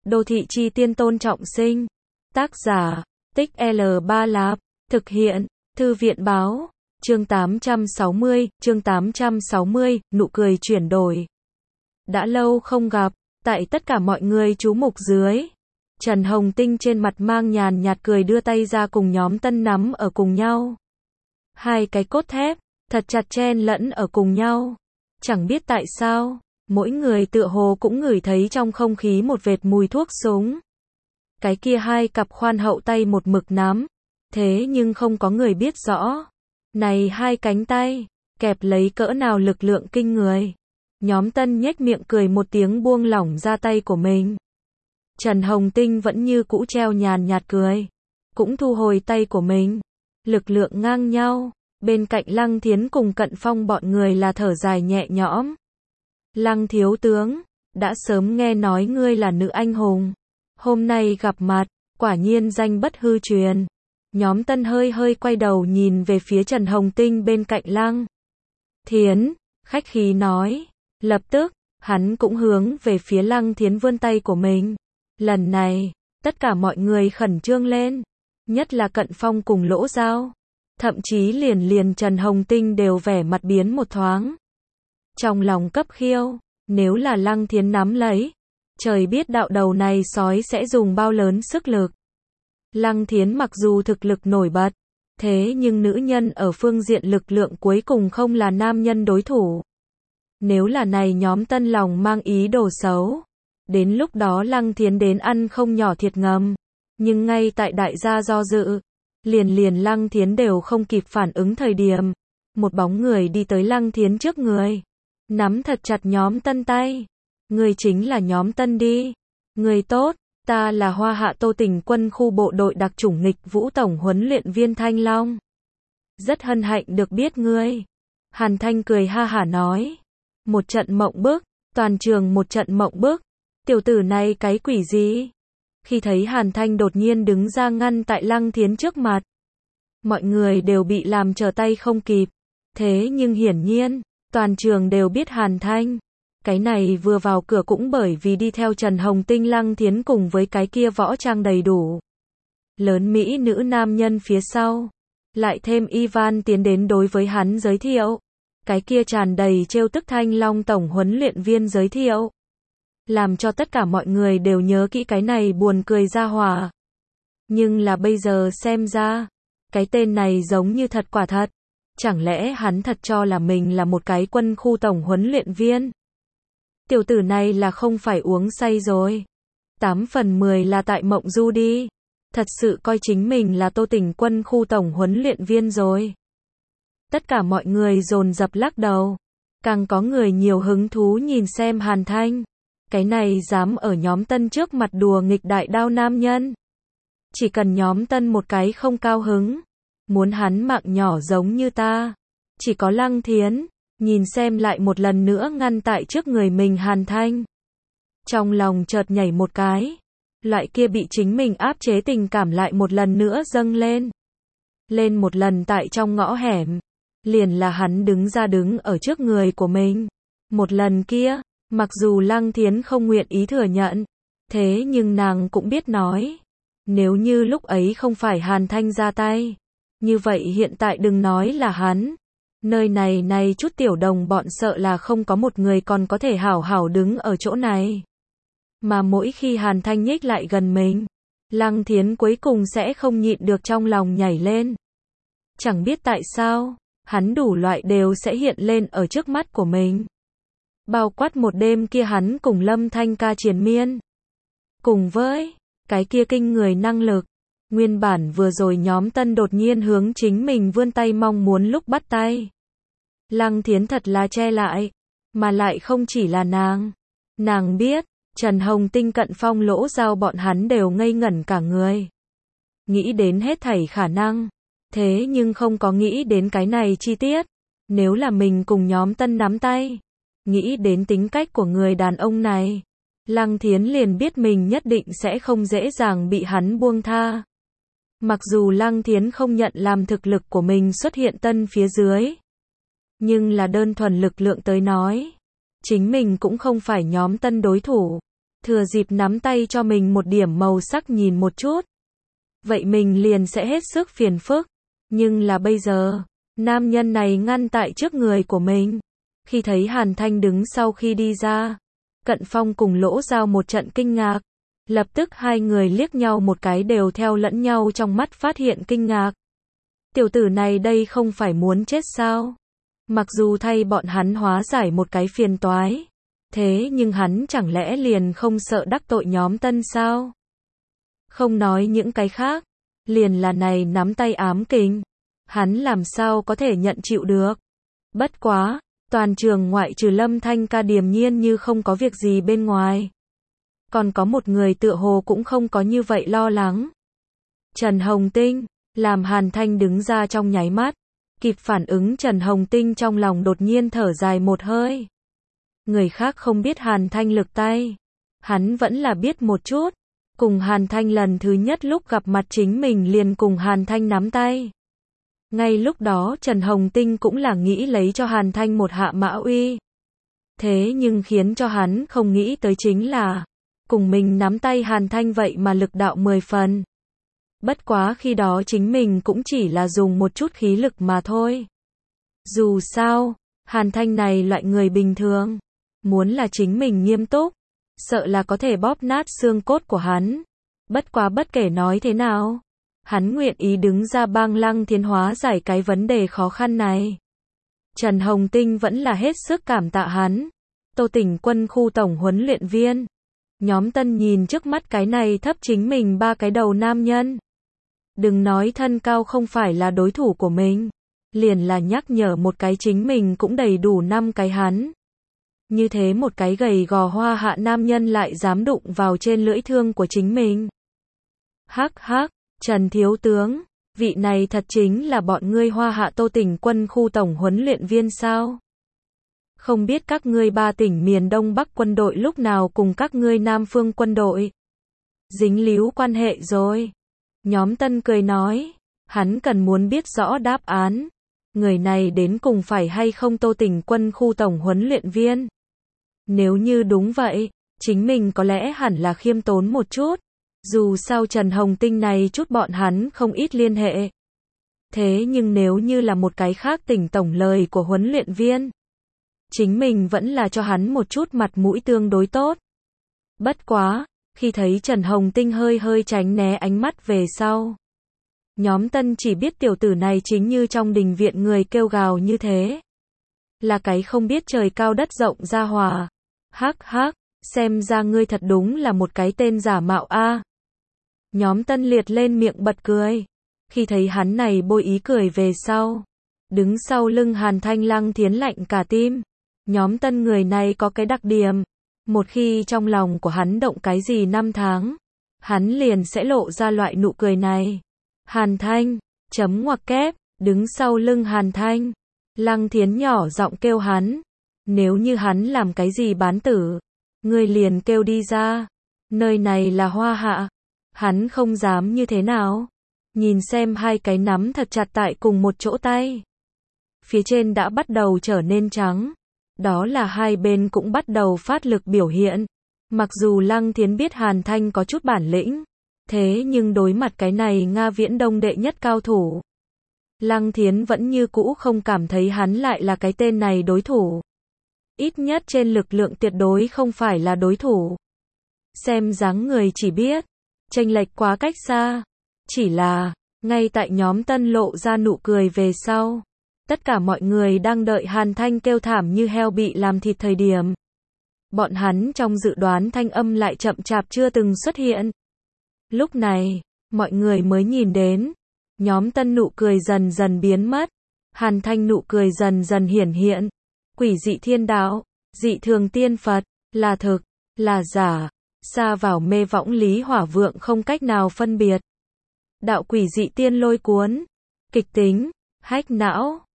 Đô thị chi tiên Tôn Trọng Sinh. Tác giả, Tích L3 Lạp. Thực hiện, Thư viện báo. Chương 860, nụ cười chuyển đổi. Đã lâu không gặp, tại tất cả mọi người chú mục dưới. Trần Hồng Tinh trên mặt mang nhàn nhạt cười đưa tay ra cùng nhóm Tân nắm ở cùng nhau. Hai cái cốt thép, thật chặt chen lẫn ở cùng nhau. Chẳng biết tại sao, mỗi người tựa hồ cũng ngửi thấy trong không khí một vệt mùi thuốc súng. Cái kia hai cặp khoan hậu tay một mực nắm. Thế nhưng không có người biết rõ. Này hai cánh tay, kẹp lấy cỡ nào lực lượng kinh người. Nhóm Tân nhếch miệng cười một tiếng buông lỏng ra tay của mình. Trần Hồng Tinh vẫn như cũ treo nhàn nhạt cười. Cũng thu hồi tay của mình. Lực lượng ngang nhau. Bên cạnh Lăng Thiến cùng Cận Phong bọn người là thở dài nhẹ nhõm. Lăng thiếu tướng, đã sớm nghe nói ngươi là nữ anh hùng. Hôm nay gặp mặt, quả nhiên danh bất hư truyền. Nhóm Tân hơi quay đầu nhìn về phía Trần Hồng Tinh bên cạnh Lăng Thiến, khách khí nói. Lập tức, hắn cũng hướng về phía Lăng Thiến vươn tay của mình. Lần này, tất cả mọi người khẩn trương lên. Nhất là Cận Phong cùng Lỗ Giao. Thậm chí liền Trần Hồng Tinh đều vẻ mặt biến một thoáng. Trong lòng cấp khiêu, nếu là Lăng Thiến nắm lấy, trời biết đạo đầu này sói sẽ dùng bao lớn sức lực. Lăng Thiến mặc dù thực lực nổi bật, thế nhưng nữ nhân ở phương diện lực lượng cuối cùng không là nam nhân đối thủ. Nếu là này nhóm Tân lòng mang ý đồ xấu, đến lúc đó Lăng Thiến đến ăn không nhỏ thiệt ngầm. Nhưng ngay tại đại gia do dự, liền Lăng Thiến đều không kịp phản ứng thời điểm, một bóng người đi tới Lăng Thiến trước người, nắm thật chặt nhóm Tân tay. Người chính là nhóm Tân đi. Người tốt, ta là Hoa Hạ Tô Tỉnh quân khu bộ đội đặc chủng nghịch vũ tổng huấn luyện viên Thanh Long. Rất hân hạnh được biết ngươi. Hàn Thanh cười ha hả nói. Một trận mộng bức, toàn trường một trận mộng bức. Tiểu tử này cái quỷ gì? Khi thấy Hàn Thanh đột nhiên đứng ra ngăn tại Lăng Thiến trước mặt, mọi người đều bị làm trở tay không kịp. Thế nhưng hiển nhiên, toàn trường đều biết Hàn Thanh. Cái này vừa vào cửa cũng bởi vì đi theo Trần Hồng Tinh Lăng Thiến cùng với cái kia võ trang đầy đủ. Lớn Mỹ nữ nam nhân phía sau. Lại thêm Ivan tiến đến đối với hắn giới thiệu. Cái kia tràn đầy trêu tức Thanh Long tổng huấn luyện viên giới thiệu. Làm cho tất cả mọi người đều nhớ kỹ cái này buồn cười ra hỏa. Nhưng là bây giờ xem ra, cái tên này giống như thật quả thật. Chẳng lẽ hắn thật cho là mình là một cái quân khu tổng huấn luyện viên? Tiểu tử này là không phải uống say rồi. 8 phần 10 là tại mộng du đi. Thật sự coi chính mình là Tô Tỉnh quân khu tổng huấn luyện viên rồi. Tất cả mọi người dồn dập lắc đầu. Càng có người nhiều hứng thú nhìn xem Hàn Thanh. Cái này dám ở nhóm Tân trước mặt đùa nghịch đại đao nam nhân. Chỉ cần nhóm Tân một cái không cao hứng. Muốn hắn mạng nhỏ giống như ta. Chỉ có Lăng Thiến. Nhìn xem lại một lần nữa ngăn tại trước người mình Hàn Thanh. Trong lòng chợt nhảy một cái. Loại kia bị chính mình áp chế tình cảm lại một lần nữa dâng lên. Lên một lần tại trong ngõ hẻm. Liền là hắn đứng ở trước người của mình. Một lần kia, mặc dù Lăng Thiến không nguyện ý thừa nhận. Thế nhưng nàng cũng biết nói. Nếu như lúc ấy không phải Hàn Thanh ra tay. Như vậy hiện tại đừng nói là hắn. Nơi này chút tiểu đồng bọn sợ là không có một người còn có thể hảo hảo đứng ở chỗ này. Mà mỗi khi Hàn Thanh nhích lại gần mình, Lăng Thiến cuối cùng sẽ không nhịn được trong lòng nhảy lên. Chẳng biết tại sao, hắn đủ loại đều sẽ hiện lên ở trước mắt của mình. Bao quát một đêm kia hắn cùng Lâm Thanh ca triền miên. Cùng với cái kia kinh người năng lực. Nguyên bản vừa rồi nhóm Tân đột nhiên hướng chính mình vươn tay mong muốn lúc bắt tay. Lăng Thiến thật là che lại. Mà lại không chỉ là nàng. Nàng biết, Trần Hồng Tinh Cận Phong Lỗ Giao bọn hắn đều ngây ngẩn cả người. Nghĩ đến hết thảy khả năng. Thế nhưng không có nghĩ đến cái này chi tiết. Nếu là mình cùng nhóm Tân nắm tay. Nghĩ đến tính cách của người đàn ông này. Lăng Thiến liền biết mình nhất định sẽ không dễ dàng bị hắn buông tha. Mặc dù Lăng Thiến không nhận làm thực lực của mình xuất hiện Tân phía dưới. Nhưng là đơn thuần lực lượng tới nói. Chính mình cũng không phải nhóm Tân đối thủ. thừa dịp nắm tay cho mình một điểm màu sắc nhìn một chút. Vậy mình liền sẽ hết sức phiền phức. Nhưng là bây giờ, nam nhân này ngăn tại trước người của mình. Khi thấy Hàn Thanh đứng sau khi đi ra, Cận Phong cùng Lỗ Giao một trận kinh ngạc. Lập tức hai người liếc nhau một cái đều theo lẫn nhau trong mắt phát hiện kinh ngạc. Tiểu tử này đây không phải muốn chết sao? Mặc dù thay bọn hắn hóa giải một cái phiền toái. Thế nhưng hắn chẳng lẽ liền không sợ đắc tội nhóm Tân sao? Không nói những cái khác. Liền là này nắm tay ám kình. Hắn làm sao có thể nhận chịu được? Bất quá, toàn trường ngoại trừ Lâm Thanh Ca điềm nhiên như không có việc gì bên ngoài. Còn có một người tựa hồ cũng không có như vậy lo lắng. Trần Hồng Tinh, làm Hàn Thanh đứng ra trong nháy mắt. Kịp phản ứng Trần Hồng Tinh trong lòng đột nhiên thở dài một hơi. Người khác không biết Hàn Thanh lực tay. Hắn vẫn là biết một chút. Cùng Hàn Thanh lần thứ nhất lúc gặp mặt chính mình liền cùng Hàn Thanh nắm tay. Ngay lúc đó Trần Hồng Tinh cũng là nghĩ lấy cho Hàn Thanh một hạ mã uy. Thế nhưng khiến cho hắn không nghĩ tới chính là cùng mình nắm tay Hàn Thanh vậy mà lực đạo 10 phần. Bất quá khi đó chính mình cũng chỉ là dùng một chút khí lực mà thôi. Dù sao, Hàn Thanh này loại người bình thường. Muốn là chính mình nghiêm túc, sợ là có thể bóp nát xương cốt của hắn. Bất quá bất kể nói thế nào, hắn nguyện ý đứng ra bang Lăng Thiến hóa giải cái vấn đề khó khăn này. Trần Hồng Tinh vẫn là hết sức cảm tạ hắn. Tô Tỉnh Quân khu tổng huấn luyện viên. Nhóm Tân nhìn trước mắt cái này thấp chính mình 3 cái đầu nam nhân. Đừng nói thân cao không phải là đối thủ của mình. Liền là nhắc nhở một cái chính mình cũng đầy đủ 5 cái hắn. Như thế một cái gầy gò hoa hạ nam nhân lại dám đụng vào trên lưỡi thương của chính mình. Hắc hắc, Trần Thiếu Tướng, vị này thật chính là bọn ngươi Hoa Hạ Tô Tỉnh Quân khu tổng huấn luyện viên sao? Không biết các ngươi 3 tỉnh miền Đông Bắc quân đội lúc nào cùng các ngươi Nam Phương quân đội dính líu quan hệ rồi. Nhóm Tân cười nói, hắn cần muốn biết rõ đáp án. Người này đến cùng phải hay không Tô Tỉnh Quân khu tổng huấn luyện viên? Nếu như đúng vậy, chính mình có lẽ hẳn là khiêm tốn một chút. Dù sao Trần Hồng Tinh này chút bọn hắn không ít liên hệ. Thế nhưng nếu như là một cái khác tỉnh tổng lời của huấn luyện viên, chính mình vẫn là cho hắn một chút mặt mũi tương đối tốt. Bất quá, khi thấy Trần Hồng Tinh hơi hơi tránh né ánh mắt về sau. Nhóm Tân chỉ biết tiểu tử này chính như trong đình viện người kêu gào như thế. Là cái không biết trời cao đất rộng ra hòa. Hắc hắc, xem ra ngươi thật đúng là một cái tên giả mạo a. Nhóm Tân liệt lên miệng bật cười. Khi thấy hắn này bôi ý cười về sau. Đứng sau lưng Hàn Thanh Lăng Thiến lạnh cả tim. Nhóm Tân người này có cái đặc điểm. Một khi trong lòng của hắn động cái gì 5 tháng. Hắn liền sẽ lộ ra loại nụ cười này. Hàn Thanh, chấm ngoặc kép, đứng sau lưng Hàn Thanh. Lăng Thiến nhỏ giọng kêu hắn. Nếu như hắn làm cái gì bán tử, ngươi liền kêu đi ra. Nơi này là Hoa Hạ. Hắn không dám như thế nào. Nhìn xem hai cái nắm thật chặt tại cùng một chỗ tay. Phía trên đã bắt đầu trở nên trắng. Đó là hai bên cũng bắt đầu phát lực biểu hiện. Mặc dù Lăng Thiến biết Hàn Thanh có chút bản lĩnh. Thế nhưng đối mặt cái này Nga Viễn Đông đệ nhất cao thủ. Lăng Thiến vẫn như cũ không cảm thấy hắn lại là cái tên này đối thủ. Ít nhất trên lực lượng tuyệt đối không phải là đối thủ. Xem dáng người chỉ biết. Chênh lệch quá cách xa. Chỉ là, ngay tại nhóm Tân lộ ra nụ cười về sau. Tất cả mọi người đang đợi Hàn Thanh kêu thảm như heo bị làm thịt thời điểm. Bọn hắn trong dự đoán thanh âm lại chậm chạp chưa từng xuất hiện. Lúc này, mọi người mới nhìn đến. Nhóm Tân nụ cười dần dần biến mất. Hàn Thanh nụ cười dần dần hiển hiện. Quỷ dị thiên đạo, dị thường tiên Phật, là thực, là giả. Xa vào mê võng lý hỏa vượng không cách nào phân biệt. Đạo quỷ dị tiên lôi cuốn. Kịch tính, hách não.